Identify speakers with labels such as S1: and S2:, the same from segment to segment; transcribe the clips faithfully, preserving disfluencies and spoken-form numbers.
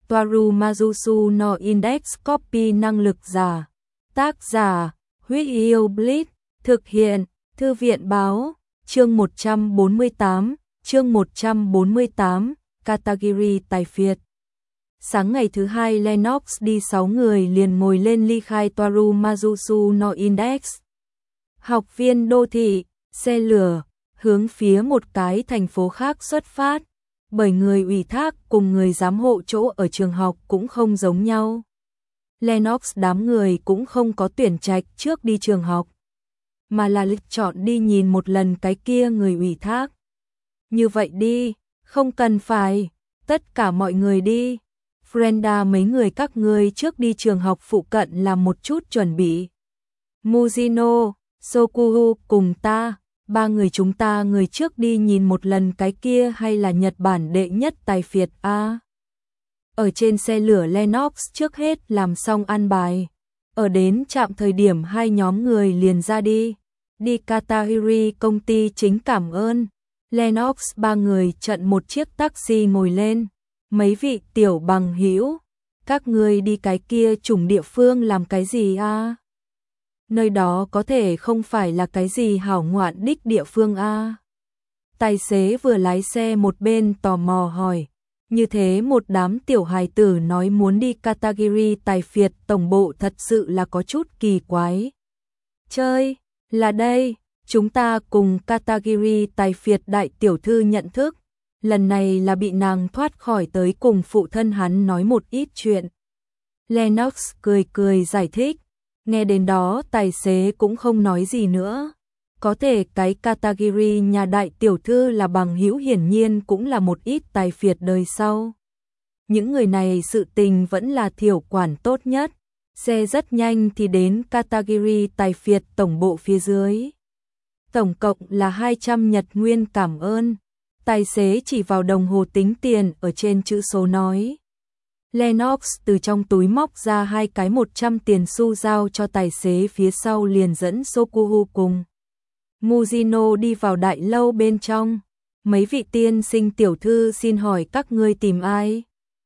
S1: Toaru Mazusu no Index Copy năng lực giả. Tác giả, Huyết Yêu Blitz, thực hiện, Thư viện báo, chương một trăm bốn mươi tám, chương một trăm bốn mươi tám, Katagiri tài phiệt. Sáng ngày thứ hai Lennox đi sáu người liền ngồi lên ly khai Toaru Mazusu no Index. Học viên đô thị, xe lửa, hướng phía một cái thành phố khác xuất phát, bởi người ủy thác cùng người giám hộ chỗ ở trường học cũng không giống nhau. Lennox đám người cũng không có tuyển trạch trước đi trường học, mà là lựa chọn đi nhìn một lần cái kia người ủy thác. Như vậy đi, không cần phải, tất cả mọi người đi. Frenda mấy người các ngươi trước đi trường học phụ cận làm một chút chuẩn bị. Mujino, Sokuhu cùng ta, ba người chúng ta người trước đi nhìn một lần cái kia hay là Nhật Bản đệ nhất tài phiệt a. À, ở trên xe lửa Lennox trước hết làm xong an bài. Ở đến trạm thời điểm hai nhóm người liền ra đi. Đi Katagiri công ty chính cảm ơn. Lennox ba người chặn một chiếc taxi ngồi lên. Mấy vị tiểu bằng hữu, các ngươi đi cái kia chủng địa phương làm cái gì a? À? Nơi đó có thể không phải là cái gì hảo ngoạn đích địa phương a. À? Tài xế vừa lái xe một bên tò mò hỏi. Như thế một đám tiểu hài tử nói muốn đi Katagiri tài phiệt tổng bộ thật sự là có chút kỳ quái. Chơi, là đây, chúng ta cùng Katagiri tài phiệt đại tiểu thư nhận thức. Lần này là bị nàng thoát khỏi tới cùng phụ thân hắn nói một ít chuyện. Lennox cười cười giải thích. Nghe đến đó tài xế cũng không nói gì nữa. Có thể cái Katagiri nhà đại tiểu thư là bằng hữu hiển nhiên cũng là một ít tài phiệt đời sau. Những người này sự tình vẫn là thiểu quản tốt nhất. Xe rất nhanh thì đến Katagiri tài phiệt tổng bộ phía dưới. Tổng cộng là hai trăm nhật nguyên cảm ơn. Tài xế chỉ vào đồng hồ tính tiền ở trên chữ số nói. Lennox từ trong túi móc ra hai cái một trăm tiền xu giao cho tài xế phía sau liền dẫn Sokuhu cùng Mujino đi vào đại lâu bên trong. Mấy vị tiên sinh tiểu thư xin hỏi các ngươi tìm ai?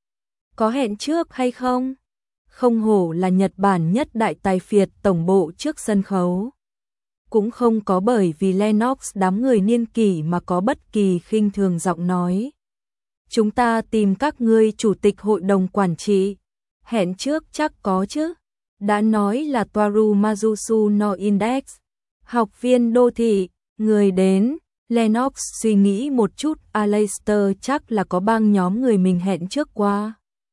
S1: Có hẹn trước hay không? Không hổ là Nhật Bản nhất đại tài phiệt tổng bộ trước sân khấu. Cũng không có bởi vì Lennox đám người niên kỷ mà có bất kỳ khinh thường giọng nói. Chúng ta tìm các ngươi chủ tịch hội đồng quản trị. Hẹn trước chắc có chứ. Đã nói là Toaru Mazusu no Index. Học viên đô thị, người đến. Lennox suy nghĩ một chút, Aleister chắc là có bang nhóm người mình hẹn trước qua.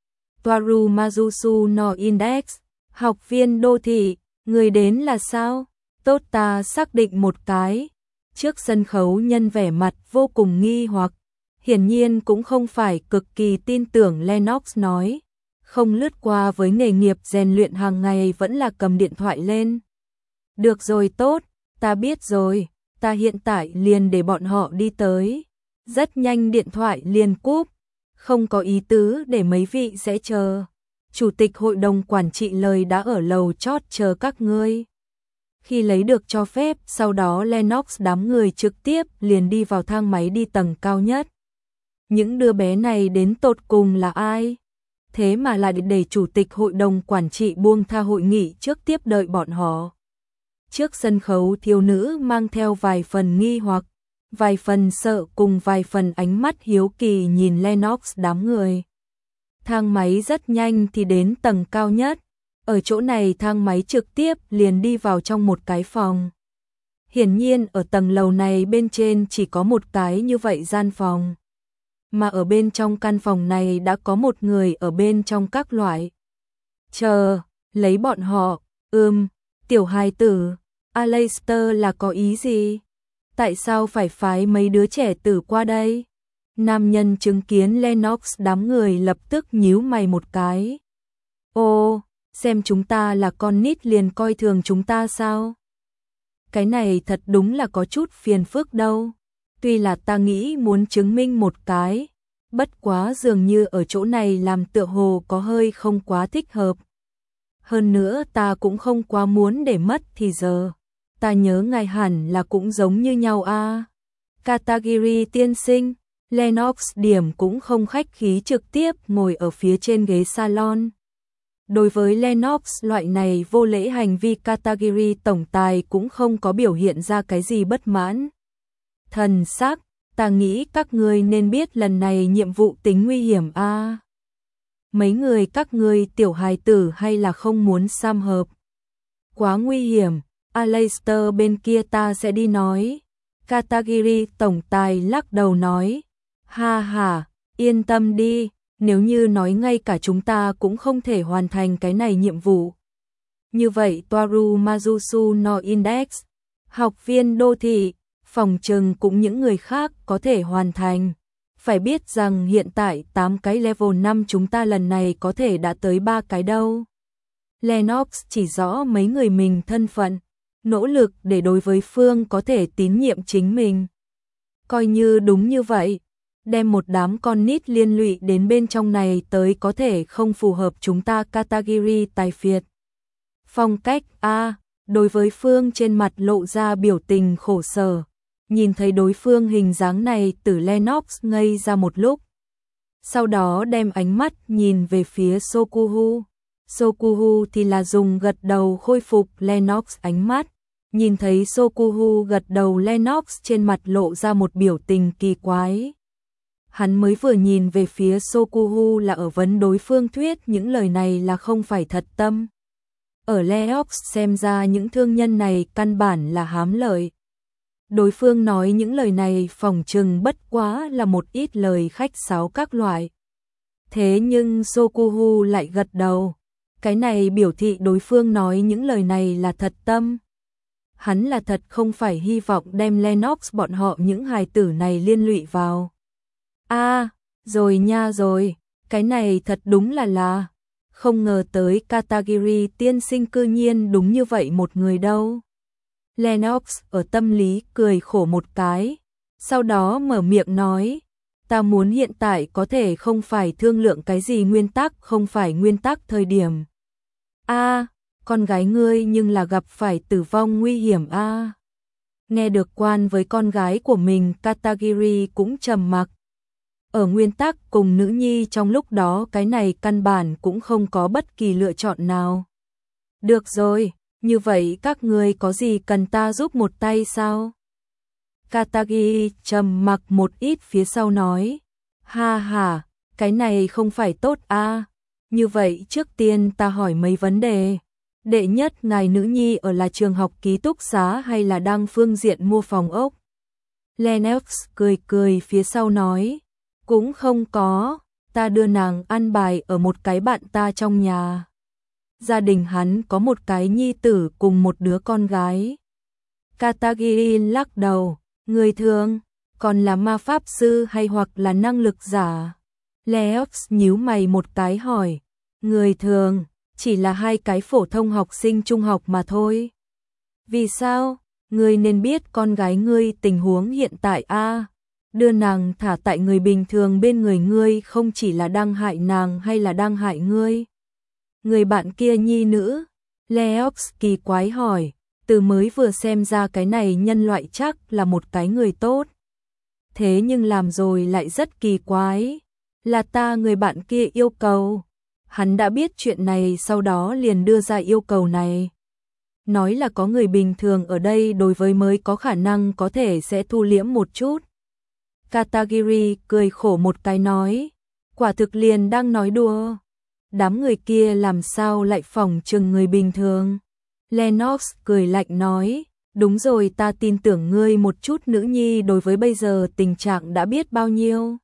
S1: Toaru Mazusu no Index. Học viên đô thị, người đến là sao? Tốt, ta xác định một cái. Trước sân khấu nhân vẻ mặt vô cùng nghi hoặc. Hiển nhiên cũng không phải cực kỳ tin tưởng Lennox nói. Không lướt qua với nghề nghiệp rèn luyện hàng ngày vẫn là cầm điện thoại lên. Được rồi, tốt, ta biết rồi. Ta hiện tại liền để bọn họ đi tới. Rất nhanh điện thoại liền cúp. Không có ý tứ để mấy vị sẽ chờ. Chủ tịch hội đồng quản trị lời đã ở lầu chót chờ các ngươi. Khi lấy được cho phép, sau đó Lennox đám người trực tiếp liền đi vào thang máy đi tầng cao nhất. Những đứa bé này đến tột cùng là ai? Thế mà lại để chủ tịch hội đồng quản trị buông tha hội nghị trước tiếp đợi bọn họ. Trước sân khấu thiếu nữ mang theo vài phần nghi hoặc, vài phần sợ cùng vài phần ánh mắt hiếu kỳ nhìn Lennox đám người. Thang máy rất nhanh thì đến tầng cao nhất. Ở chỗ này thang máy trực tiếp liền đi vào trong một cái phòng. Hiển nhiên ở tầng lầu này bên trên chỉ có một cái như vậy gian phòng. Mà ở bên trong căn phòng này đã có một người ở bên trong các loại. Chờ, lấy bọn họ, ừm, tiểu hài tử, Aleister là có ý gì? Tại sao phải phái mấy đứa trẻ tử qua đây? Nam nhân chứng kiến Lennox đám người lập tức nhíu mày một cái. Ô, xem chúng ta là con nít liền coi thường chúng ta sao? Cái này thật đúng là có chút phiền phức đâu. Tuy là ta nghĩ muốn chứng minh một cái, bất quá dường như ở chỗ này làm tựa hồ có hơi không quá thích hợp. Hơn nữa ta cũng không quá muốn để mất thì giờ. Ta nhớ ngài hẳn là cũng giống như nhau a. À. Katagiri tiên sinh, Lennox điểm cũng không khách khí trực tiếp ngồi ở phía trên ghế salon. Đối với Lennox loại này vô lễ hành vi, Katagiri tổng tài cũng không có biểu hiện ra cái gì bất mãn. Thần sắc, ta nghĩ các ngươi nên biết lần này nhiệm vụ tính nguy hiểm a. À, mấy người các ngươi tiểu hài tử hay là không muốn sum hợp? Quá nguy hiểm, Aleister bên kia ta sẽ đi nói. Katagiri tổng tài lắc đầu nói, ha ha, yên tâm đi, nếu như nói ngay cả chúng ta cũng không thể hoàn thành cái này nhiệm vụ. Như vậy Toaru Mazusu no Index, học viên đô thị, phòng trừng cũng những người khác có thể hoàn thành. Phải biết rằng hiện tại tám cái level năm chúng ta lần này có thể đã tới ba cái đâu. Lennox chỉ rõ mấy người mình thân phận, nỗ lực để đối với phương có thể tín nhiệm chính mình. Coi như đúng như vậy, đem một đám con nít liên lụy đến bên trong này tới có thể không phù hợp chúng ta. Katagiri tài phiệt. Phong cách A, đối với phương trên mặt lộ ra biểu tình khổ sở. Nhìn thấy đối phương hình dáng này, Tử Lennox ngây ra một lúc. Sau đó đem ánh mắt nhìn về phía Sokuhu. Sokuhu thì là dùng gật đầu khôi phục Lennox ánh mắt. Nhìn thấy Sokuhu gật đầu, Lennox trên mặt lộ ra một biểu tình kỳ quái. Hắn mới vừa nhìn về phía Sokuhu là ở vấn đối phương thuyết những lời này là không phải thật tâm. Ở Lennox xem ra những thương nhân này căn bản là hám lợi. Đối phương nói những lời này phỏng chừng bất quá là một ít lời khách sáo các loại. Thế nhưng Sokuhu lại gật đầu. Cái này biểu thị đối phương nói những lời này là thật tâm. Hắn là thật không phải hy vọng đem Lennox bọn họ những hài tử này liên lụy vào. A, à, rồi nha rồi, cái này thật đúng là là. Không ngờ tới Katagiri tiên sinh cư nhiên đúng như vậy một người đâu. Lennox ở tâm lý cười khổ một cái, sau đó mở miệng nói, ta muốn hiện tại có thể không phải thương lượng cái gì nguyên tắc, không phải nguyên tắc thời điểm. A, à, con gái ngươi nhưng là gặp phải tử vong nguy hiểm a. À. Nghe được quan với con gái của mình, Katagiri cũng trầm mặc. Ở nguyên tắc cùng nữ nhi trong lúc đó, cái này căn bản cũng không có bất kỳ lựa chọn nào. Được rồi, như vậy các ngươi có gì cần ta giúp một tay sao? Katagiri trầm mặc một ít phía sau nói, ha ha, cái này không phải tốt a. À. Như vậy trước tiên ta hỏi mấy vấn đề. Đệ nhất, ngài nữ nhi ở là trường học ký túc xá hay là đang phương diện mua phòng ốc? Lennox cười cười phía sau nói, cũng không có, ta đưa nàng ăn bài ở một cái bạn ta trong nhà. Gia đình hắn có một cái nhi tử cùng một đứa con gái. Katagiri lắc đầu, người thường, còn là ma pháp sư hay hoặc là năng lực giả? Lennox nhíu mày một cái hỏi, người thường, chỉ là hai cái phổ thông học sinh trung học mà thôi. Vì sao? Ngươi nên biết con gái ngươi tình huống hiện tại a. À, đưa nàng thả tại người bình thường bên người ngươi không chỉ là đang hại nàng hay là đang hại ngươi? Người bạn kia nhi nữ? Lennox kỳ quái hỏi, từ mới vừa xem ra cái này nhân loại chắc là một cái người tốt. Thế nhưng làm rồi lại rất kỳ quái. Là ta người bạn kia yêu cầu. Hắn đã biết chuyện này sau đó liền đưa ra yêu cầu này. Nói là có người bình thường ở đây đối với mới có khả năng có thể sẽ thu liễm một chút. Katagiri cười khổ một cái nói, quả thực liền đang nói đùa. Đám người kia làm sao lại phỏng chừng người bình thường? Lennox cười lạnh nói, đúng rồi, ta tin tưởng ngươi một chút, nữ nhi đối với bây giờ tình trạng đã biết bao nhiêu.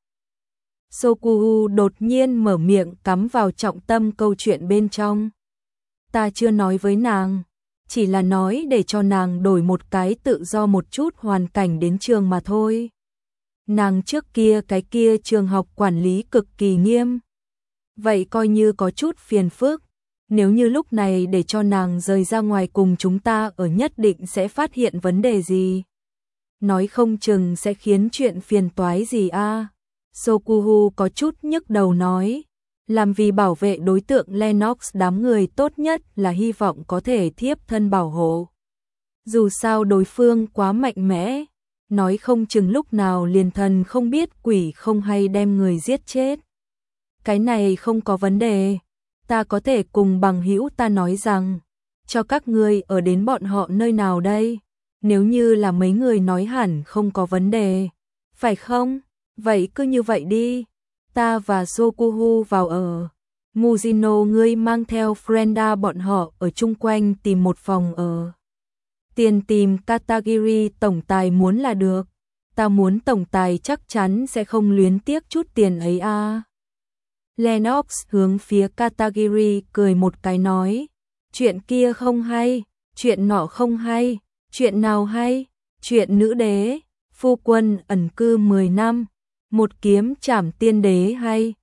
S1: Sokuhu đột nhiên mở miệng cắm vào trọng tâm câu chuyện bên trong. Ta chưa nói với nàng, chỉ là nói để cho nàng đổi một cái tự do một chút hoàn cảnh đến trường mà thôi. Nàng trước kia cái kia trường học quản lý cực kỳ nghiêm. Vậy coi như có chút phiền phức. Nếu như lúc này để cho nàng rời ra ngoài cùng chúng ta ở, nhất định sẽ phát hiện vấn đề gì. Nói không chừng sẽ khiến chuyện phiền toái gì a. À. Sokuhu có chút nhức đầu nói, làm vì bảo vệ đối tượng Lennox, đám người tốt nhất là hy vọng có thể thiếp thân bảo hộ. Dù sao đối phương quá mạnh mẽ, nói không chừng lúc nào liền thần không biết quỷ không hay đem người giết chết. Cái này không có vấn đề, ta có thể cùng bằng hữu ta nói rằng, cho các ngươi ở đến bọn họ nơi nào đây, nếu như là mấy người nói hẳn không có vấn đề, phải không? Vậy cứ như vậy đi, ta và Sokuhu vào ở. Mujino ngươi mang theo Frenda bọn họ ở chung quanh tìm một phòng ở. Tiền tìm Katagiri tổng tài muốn là được, ta muốn tổng tài chắc chắn sẽ không luyến tiếc chút tiền ấy a. À. Lennox hướng phía Katagiri cười một cái nói, chuyện kia không hay, chuyện nọ không hay, chuyện nào hay, chuyện nữ đế, phu quân ẩn cư mười năm, một kiếm trảm tiên đế hay,